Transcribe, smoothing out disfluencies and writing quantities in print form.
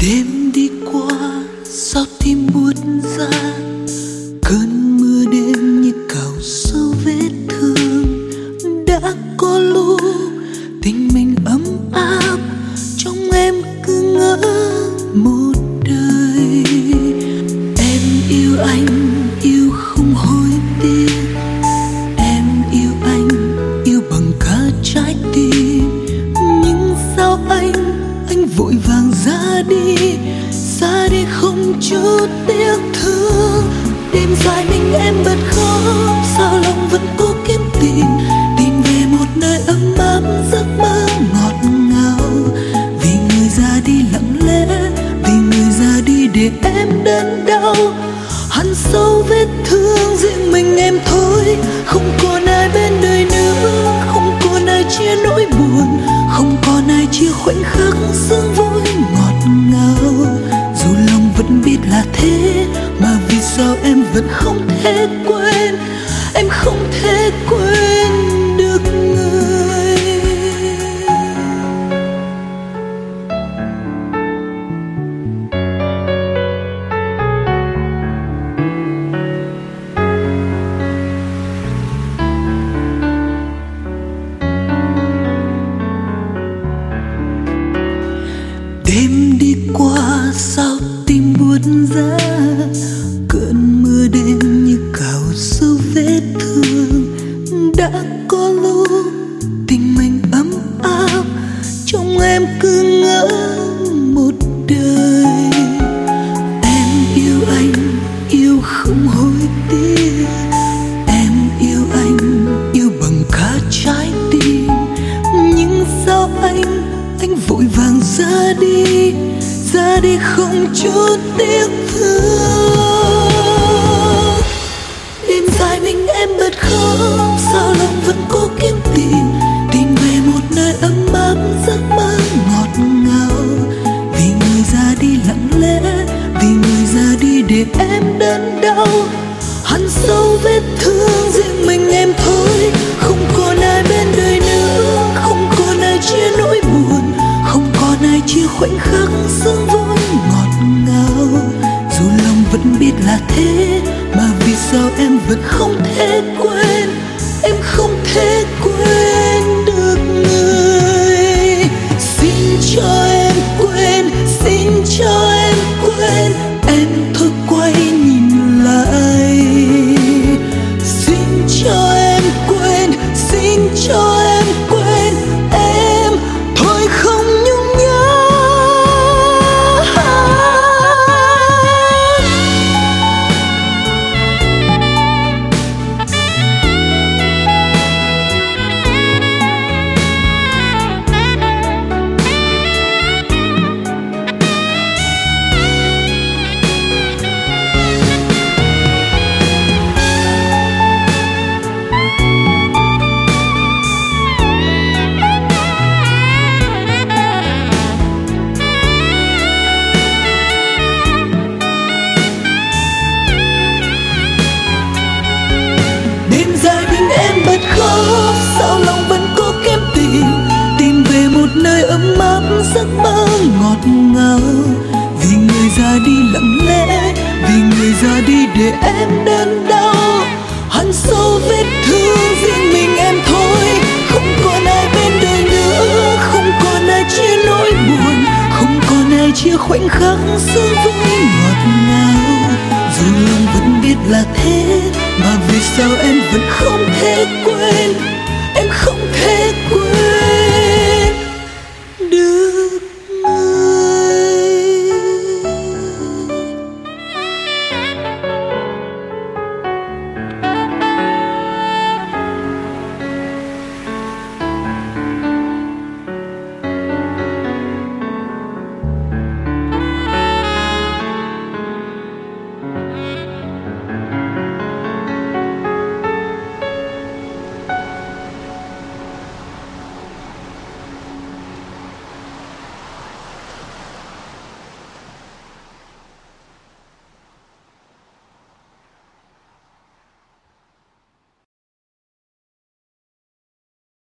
Đêm đi qua sao tim buốt ra, cơn mưa đêm như cào sâu vết thương. Đã có lúc tình mình ấm áp, trong em cứ ngỡ một đời. Em yêu anh, yêu không hối tiếc. Em yêu anh, yêu bằng cả trái tim. Nhưng sao anh vội vàng ra đi không chút tiếc thương. Đêm dài mình em bật khóc, sao lòng vẫn cố kiếm tìm về một nơi ấm áp, giấc mơ ngọt ngào. Vì người ra đi lặng lẽ, vì người ra đi để em đớn đau. Hằn sâu vết thương riêng mình em thôi, không còn ai bên đời nữa, không còn ai chia nỗi buồn, không còn ai chia khoảnh khắc sương vui ngọt ngào. Dù lòng vẫn biết là thế, mà vì sao em vẫn không thể quên, em không thể quên được người. Đêm đi qua sao tim buốt ra, cơn mưa đêm như cào sâu vết thương. Đã có lúc tình mình ấm áp, trong em cứ ngỡ một đời. Em yêu anh, yêu không hối tiếc. Em yêu anh, yêu bằng cả trái tim. Nhưng sao anh vội vàng ra đi không chút tiếc thương. Đêm dài mình em bật khóc, sao lòng vẫn cố kiếm tìm về một nơi ấm áp, giấc mơ ngọt ngào. Vì người ra đi lặng lẽ, vì người ra đi để em đớn đau. Hằn sâu vết thương riêng mình em thôi, không còn ai bên đời nữa, không còn ai chia nỗi buồn, không còn ai chia khoảnh khắc sương vui ngọt ngào. Dù lòng vẫn biết là thế, mà vì sao em vẫn không thể quên, em không thể quên được người. Xin cho em quên, xin cho em quên, em thôi quay nhìn lại. Xin cho em quên, xin cho em quên, em thôi không nhung nhớ. Khóc, sao lòng vẫn cố kiếm tìm về một nơi ấm áp, giấc mơ ngọt ngào. Vì người ra đi lặng lẽ, vì người ra đi để em đớn đau. Hằn sâu vết thương riêng mình em thôi, không còn ai bên đời nữa, không còn ai chia nỗi buồn, không còn ai chia khoảnh khắc sương vui ngọt ngào. Dù lòng vẫn biết là thế, mà vì sao em vẫn không thể quên, em không